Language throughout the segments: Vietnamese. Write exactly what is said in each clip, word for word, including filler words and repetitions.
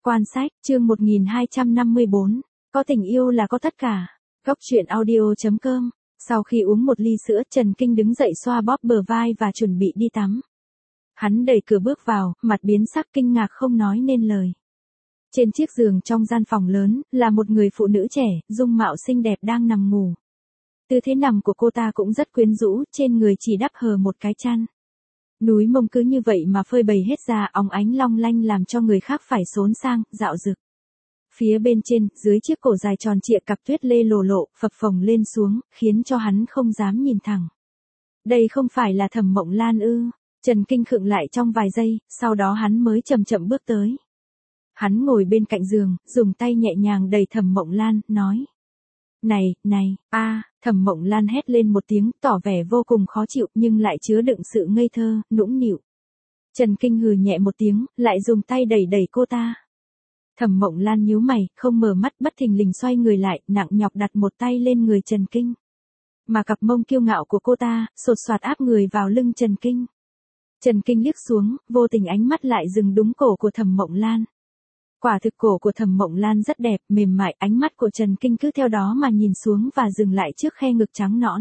Quan sách, chương một nghìn hai trăm năm mươi bốn, có tình yêu là có tất cả. Góc truyện audio chấm com. Sau khi uống một ly sữa, Trần Kinh đứng dậy xoa bóp bờ vai và chuẩn bị đi tắm. Hắn đẩy cửa bước vào, mặt biến sắc kinh ngạc không nói nên lời. Trên chiếc giường trong gian phòng lớn, là một người phụ nữ trẻ, dung mạo xinh đẹp đang nằm ngủ. Tư thế nằm của cô ta cũng rất quyến rũ, trên người chỉ đắp hờ một cái chăn. Núi mông cứ như vậy mà phơi bày hết ra, óng ánh long lanh làm cho người khác phải xốn sang, dạo dực. Phía bên trên, dưới chiếc cổ dài tròn trịa cặp tuyết lê lồ lộ, phập phồng lên xuống, khiến cho hắn không dám nhìn thẳng. Đây không phải là Thẩm Mộng Lan ư? Trần Kinh khựng lại trong vài giây, sau đó hắn mới chậm chậm bước tới. Hắn ngồi bên cạnh giường, dùng tay nhẹ nhàng đẩy Thẩm Mộng Lan, nói. Này, này, a, Thẩm Mộng Lan hét lên một tiếng, tỏ vẻ vô cùng khó chịu nhưng lại chứa đựng sự ngây thơ, nũng nịu. Trần Kinh hừ nhẹ một tiếng, lại dùng tay đẩy đẩy cô ta. Thẩm Mộng Lan nhíu mày, không mở mắt, bất thình lình xoay người lại, nặng nhọc đặt một tay lên người Trần Kinh. Mà cặp mông kiêu ngạo của cô ta, sột soạt áp người vào lưng Trần Kinh. Trần Kinh liếc xuống, vô tình ánh mắt lại dừng đúng cổ của Thẩm Mộng Lan. Quả thực cổ của Thẩm Mộng Lan rất đẹp, mềm mại, ánh mắt của Trần Kinh cứ theo đó mà nhìn xuống và dừng lại trước khe ngực trắng nõn.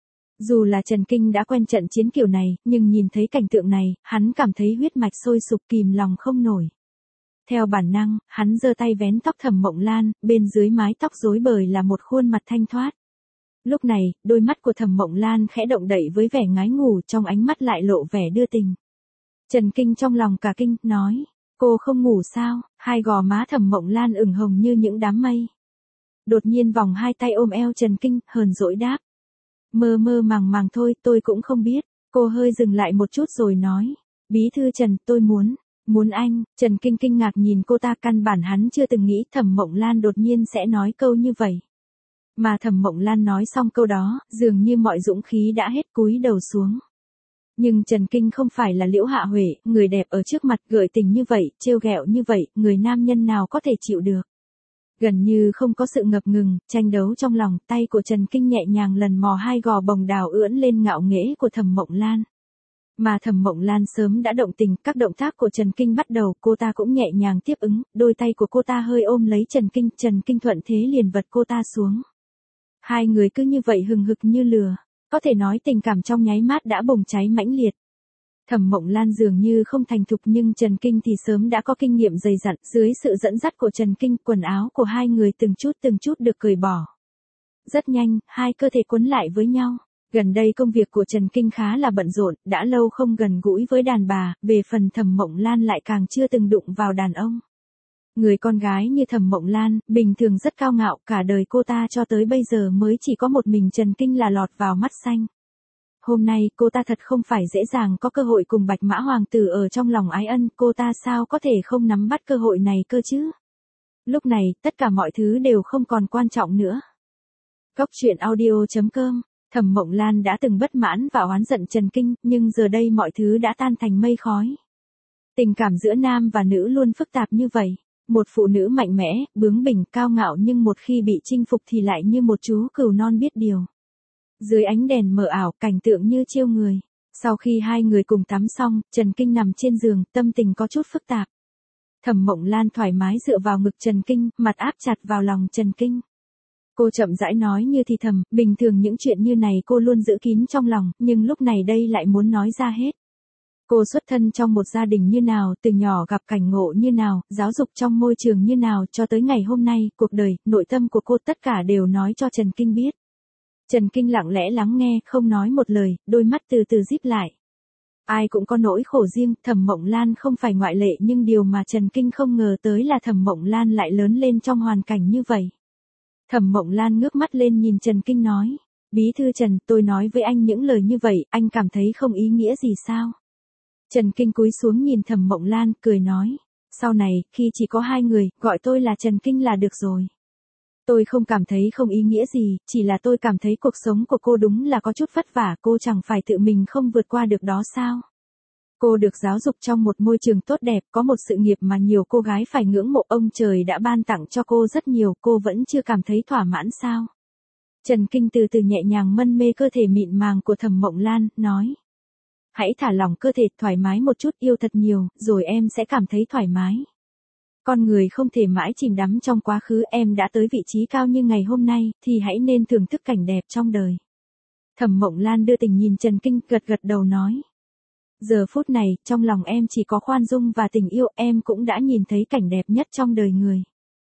Dù là Trần Kinh đã quen trận chiến kiểu này, nhưng nhìn thấy cảnh tượng này, hắn cảm thấy huyết mạch sôi sục kìm lòng không nổi. Theo bản năng, hắn giơ tay vén tóc Thẩm Mộng Lan, bên dưới mái tóc rối bời là một khuôn mặt thanh thoát. Lúc này, đôi mắt của Thẩm Mộng Lan khẽ động đậy với vẻ ngái ngủ, trong ánh mắt lại lộ vẻ đưa tình. Trần Kinh trong lòng cả kinh, nói. Cô không ngủ sao? Hai gò má Thẩm Mộng Lan ửng hồng như những đám mây. Đột nhiên vòng hai tay ôm eo Trần Kinh, hờn dỗi đáp. Mơ mơ màng màng thôi, tôi cũng không biết. Cô hơi dừng lại một chút rồi nói. Bí thư Trần, tôi muốn, muốn anh. Trần Kinh kinh ngạc nhìn cô ta, căn bản hắn chưa từng nghĩ Thẩm Mộng Lan đột nhiên sẽ nói câu như vậy. Mà Thẩm Mộng Lan nói xong câu đó, dường như mọi dũng khí đã hết, cúi đầu xuống. Nhưng Trần Kinh không phải là Liễu Hạ Huệ, người đẹp ở trước mặt gợi tình như vậy, trêu ghẹo như vậy, người nam nhân nào có thể chịu được. Gần như không có sự ngập ngừng, tranh đấu trong lòng, tay của Trần Kinh nhẹ nhàng lần mò hai gò bồng đào ưỡn lên ngạo nghễ của Thẩm Mộng Lan. Mà Thẩm Mộng Lan sớm đã động tình, các động tác của Trần Kinh bắt đầu, cô ta cũng nhẹ nhàng tiếp ứng, đôi tay của cô ta hơi ôm lấy Trần Kinh, Trần Kinh thuận thế liền vật cô ta xuống. Hai người cứ như vậy hừng hực như lửa. Có thể nói tình cảm trong nháy mắt đã bùng cháy mãnh liệt. Thẩm Mộng Lan dường như không thành thục nhưng Trần Kinh thì sớm đã có kinh nghiệm dày dặn, dưới sự dẫn dắt của Trần Kinh, quần áo của hai người từng chút từng chút được cởi bỏ. Rất nhanh, hai cơ thể quấn lại với nhau. Gần đây công việc của Trần Kinh khá là bận rộn, đã lâu không gần gũi với đàn bà, về phần Thẩm Mộng Lan lại càng chưa từng đụng vào đàn ông. Người con gái như Thẩm Mộng Lan, bình thường rất cao ngạo, cả đời cô ta cho tới bây giờ mới chỉ có một mình Trần Kinh là lọt vào mắt xanh. Hôm nay, cô ta thật không phải dễ dàng có cơ hội cùng Bạch Mã Hoàng tử ở trong lòng ái ân, cô ta sao có thể không nắm bắt cơ hội này cơ chứ? Lúc này, tất cả mọi thứ đều không còn quan trọng nữa. Góc truyện audio chấm com. Thẩm Mộng Lan đã từng bất mãn và oán giận Trần Kinh, nhưng giờ đây mọi thứ đã tan thành mây khói. Tình cảm giữa nam và nữ luôn phức tạp như vậy. Một phụ nữ mạnh mẽ, bướng bỉnh, cao ngạo nhưng một khi bị chinh phục thì lại như một chú cừu non biết điều. Dưới ánh đèn mờ ảo, cảnh tượng như chiêu người. Sau khi hai người cùng tắm xong, Trần Kinh nằm trên giường, tâm tình có chút phức tạp. Thẩm Mộng Lan thoải mái dựa vào ngực Trần Kinh, mặt áp chặt vào lòng Trần Kinh. Cô chậm rãi nói như thì thầm, bình thường những chuyện như này cô luôn giữ kín trong lòng, nhưng lúc này đây lại muốn nói ra hết. Cô xuất thân trong một gia đình như nào, từ nhỏ gặp cảnh ngộ như nào, giáo dục trong môi trường như nào, cho tới ngày hôm nay, cuộc đời, nội tâm của cô tất cả đều nói cho Trần Kinh biết. Trần Kinh lặng lẽ lắng nghe, không nói một lời, đôi mắt từ từ díp lại. Ai cũng có nỗi khổ riêng, Thẩm Mộng Lan không phải ngoại lệ nhưng điều mà Trần Kinh không ngờ tới là Thẩm Mộng Lan lại lớn lên trong hoàn cảnh như vậy. Thẩm Mộng Lan ngước mắt lên nhìn Trần Kinh nói, Bí thư Trần, tôi nói với anh những lời như vậy, anh cảm thấy không ý nghĩa gì sao? Trần Kinh cúi xuống nhìn Thẩm Mộng Lan, cười nói, sau này, khi chỉ có hai người, gọi tôi là Trần Kinh là được rồi. Tôi không cảm thấy không ý nghĩa gì, chỉ là tôi cảm thấy cuộc sống của cô đúng là có chút vất vả, cô chẳng phải tự mình không vượt qua được đó sao? Cô được giáo dục trong một môi trường tốt đẹp, có một sự nghiệp mà nhiều cô gái phải ngưỡng mộ, ông trời đã ban tặng cho cô rất nhiều, cô vẫn chưa cảm thấy thỏa mãn sao? Trần Kinh từ từ nhẹ nhàng mân mê cơ thể mịn màng của Thẩm Mộng Lan, nói. Hãy thả lỏng cơ thể, thoải mái một chút, yêu thật nhiều, rồi em sẽ cảm thấy thoải mái. Con người không thể mãi chìm đắm trong quá khứ, em đã tới vị trí cao như ngày hôm nay, thì hãy nên thưởng thức cảnh đẹp trong đời. Thẩm Mộng Lan đưa tình nhìn Trần Kinh, gật gật đầu nói. Giờ phút này, trong lòng em chỉ có khoan dung và tình yêu, em cũng đã nhìn thấy cảnh đẹp nhất trong đời người.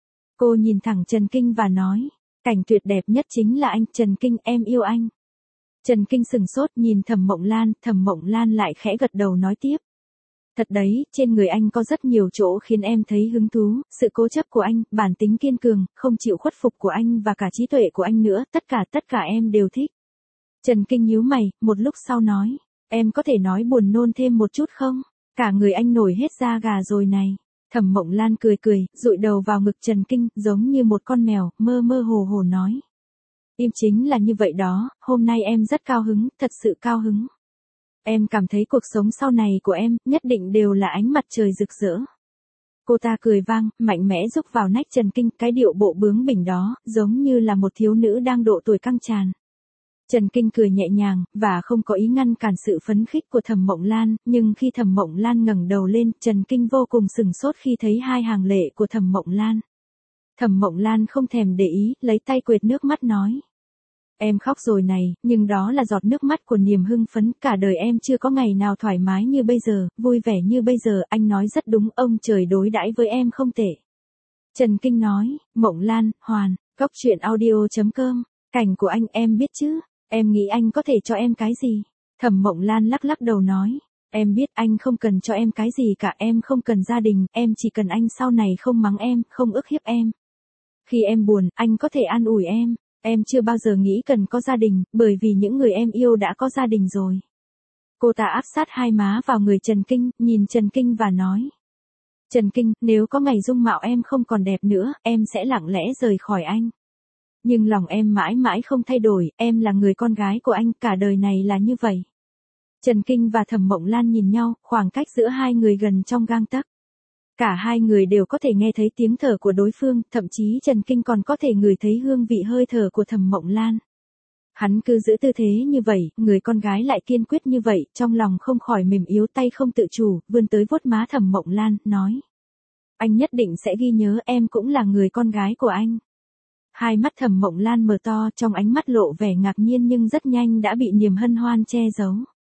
Cô nhìn thẳng Trần Kinh và nói, cảnh tuyệt đẹp nhất chính là anh, Trần Kinh, em yêu anh. Trần Kinh sừng sốt nhìn Thẩm Mộng Lan, Thẩm Mộng Lan lại khẽ gật đầu nói tiếp. Thật đấy, trên người anh có rất nhiều chỗ khiến em thấy hứng thú, sự cố chấp của anh, bản tính kiên cường, không chịu khuất phục của anh và cả trí tuệ của anh nữa, tất cả tất cả em đều thích. Trần Kinh nhíu mày, một lúc sau nói, em có thể nói buồn nôn thêm một chút không? Cả người anh nổi hết da gà rồi này. Thẩm Mộng Lan cười cười, dụi đầu vào ngực Trần Kinh, giống như một con mèo, mơ mơ hồ hồ nói. Im chính là như vậy đó, hôm nay em rất cao hứng, thật sự cao hứng. Em cảm thấy cuộc sống sau này của em, nhất định đều là ánh mặt trời rực rỡ. Cô ta cười vang, mạnh mẽ rúc vào nách Trần Kinh, cái điệu bộ bướng bỉnh đó, giống như là một thiếu nữ đang độ tuổi căng tràn. Trần Kinh cười nhẹ nhàng, và không có ý ngăn cản sự phấn khích của Thẩm Mộng Lan, nhưng khi Thẩm Mộng Lan ngẩng đầu lên, Trần Kinh vô cùng sừng sốt khi thấy hai hàng lệ của Thẩm Mộng Lan. Thẩm Mộng Lan không thèm để ý, lấy tay quệt nước mắt nói. Em khóc rồi này, nhưng đó là giọt nước mắt của niềm hưng phấn, cả đời em chưa có ngày nào thoải mái như bây giờ, vui vẻ như bây giờ, anh nói rất đúng, ông trời đối đãi với em không tệ. Trần Kinh nói, Mộng Lan, Hoàn, Góc Truyện Audio chấm com, cảnh của anh em biết chứ, em nghĩ anh có thể cho em cái gì? Thẩm Mộng Lan lắc lắc đầu nói, em biết anh không cần cho em cái gì cả, em không cần gia đình, em chỉ cần anh sau này không mắng em, không ức hiếp em. Khi em buồn, anh có thể an ủi em. Em chưa bao giờ nghĩ cần có gia đình, bởi vì những người em yêu đã có gia đình rồi. Cô ta áp sát hai má vào người Trần Kinh, nhìn Trần Kinh và nói. Trần Kinh, nếu có ngày dung mạo em không còn đẹp nữa, em sẽ lặng lẽ rời khỏi anh. Nhưng lòng em mãi mãi không thay đổi, em là người con gái của anh, cả đời này là như vậy. Trần Kinh và Thẩm Mộng Lan nhìn nhau, khoảng cách giữa hai người gần trong gang tấc. Cả hai người đều có thể nghe thấy tiếng thở của đối phương, thậm chí Trần Kinh còn có thể ngửi thấy hương vị hơi thở của Thẩm Mộng Lan. Hắn cứ giữ tư thế như vậy, người con gái lại kiên quyết như vậy, trong lòng không khỏi mềm yếu, tay không tự chủ, vươn tới vuốt má Thẩm Mộng Lan, nói. Anh nhất định sẽ ghi nhớ, em cũng là người con gái của anh. Hai mắt Thẩm Mộng Lan mở to, trong ánh mắt lộ vẻ ngạc nhiên nhưng rất nhanh đã bị niềm hân hoan che giấu.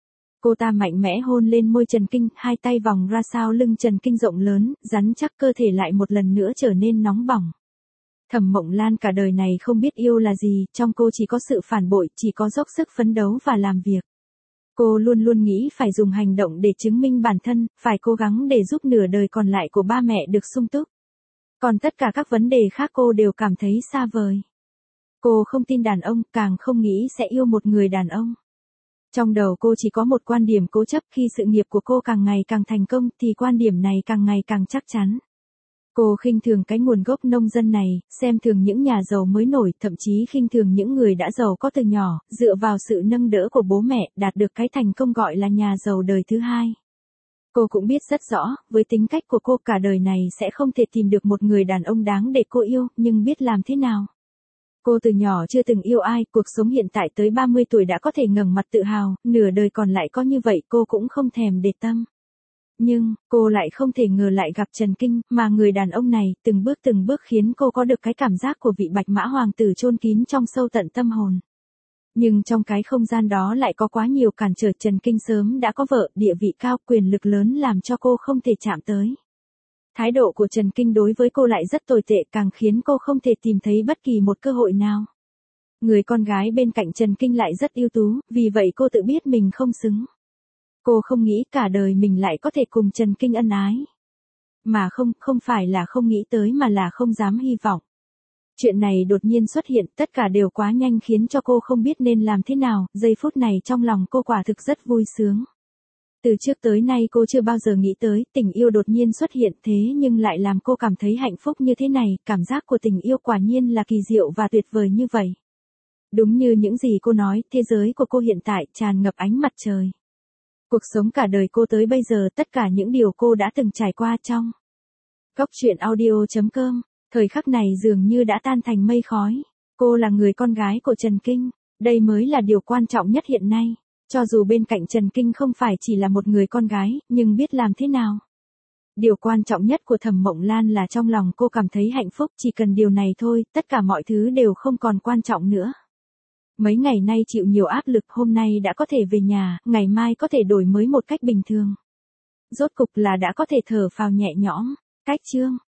Cô ta mạnh mẽ hôn lên môi Trần Kinh, hai tay vòng ra sau lưng Trần Kinh rộng lớn, rắn chắc cơ thể lại một lần nữa trở nên nóng bỏng. Thẩm Mộng Lan cả đời này không biết yêu là gì, trong cô chỉ có sự phản bội, chỉ có dốc sức phấn đấu và làm việc. Cô luôn luôn nghĩ phải dùng hành động để chứng minh bản thân, phải cố gắng để giúp nửa đời còn lại của ba mẹ được sung túc. Còn tất cả các vấn đề khác cô đều cảm thấy xa vời. Cô không tin đàn ông, càng không nghĩ sẽ yêu một người đàn ông. Trong đầu cô chỉ có một quan điểm cố chấp, khi sự nghiệp của cô càng ngày càng thành công thì quan điểm này càng ngày càng chắc chắn. Cô khinh thường cái nguồn gốc nông dân này, xem thường những nhà giàu mới nổi, thậm chí khinh thường những người đã giàu có từ nhỏ, dựa vào sự nâng đỡ của bố mẹ, đạt được cái thành công gọi là nhà giàu đời thứ hai. Cô cũng biết rất rõ, với tính cách của cô cả đời này sẽ không thể tìm được một người đàn ông đáng để cô yêu, nhưng biết làm thế nào. Cô từ nhỏ chưa từng yêu ai, cuộc sống hiện tại tới ba mươi tuổi đã có thể ngẩng mặt tự hào, nửa đời còn lại có như vậy cô cũng không thèm để tâm. Nhưng, cô lại không thể ngờ lại gặp Trần Kinh, mà người đàn ông này, từng bước từng bước khiến cô có được cái cảm giác của vị bạch mã hoàng tử chôn kín trong sâu tận tâm hồn. Nhưng trong cái không gian đó lại có quá nhiều cản trở, Trần Kinh sớm đã có vợ, địa vị cao, quyền lực lớn làm cho cô không thể chạm tới. Thái độ của Trần Kinh đối với cô lại rất tồi tệ, càng khiến cô không thể tìm thấy bất kỳ một cơ hội nào. Người con gái bên cạnh Trần Kinh lại rất ưu tú, vì vậy cô tự biết mình không xứng. Cô không nghĩ cả đời mình lại có thể cùng Trần Kinh ân ái. Mà không, không phải là không nghĩ tới mà là không dám hy vọng. Chuyện này đột nhiên xuất hiện, tất cả đều quá nhanh khiến cho cô không biết nên làm thế nào, giây phút này trong lòng cô quả thực rất vui sướng. Từ trước tới nay cô chưa bao giờ nghĩ tới, tình yêu đột nhiên xuất hiện thế nhưng lại làm cô cảm thấy hạnh phúc như thế này, cảm giác của tình yêu quả nhiên là kỳ diệu và tuyệt vời như vậy. Đúng như những gì cô nói, thế giới của cô hiện tại tràn ngập ánh mặt trời. Cuộc sống cả đời cô tới bây giờ, tất cả những điều cô đã từng trải qua trong Góc Truyện Audio chấm com, thời khắc này dường như đã tan thành mây khói. Cô là người con gái của Trần Kinh, đây mới là điều quan trọng nhất hiện nay. Cho dù bên cạnh Trần Kinh không phải chỉ là một người con gái, nhưng biết làm thế nào Điều quan trọng nhất của Thẩm Mộng Lan là trong lòng cô cảm thấy hạnh phúc, chỉ cần điều này thôi, tất cả mọi thứ đều không còn quan trọng nữa. Mấy ngày nay chịu nhiều áp lực, hôm nay đã có thể về nhà, ngày mai có thể đổi mới một cách bình thường. Rốt cục là đã có thể thở phào nhẹ nhõm. Cách chương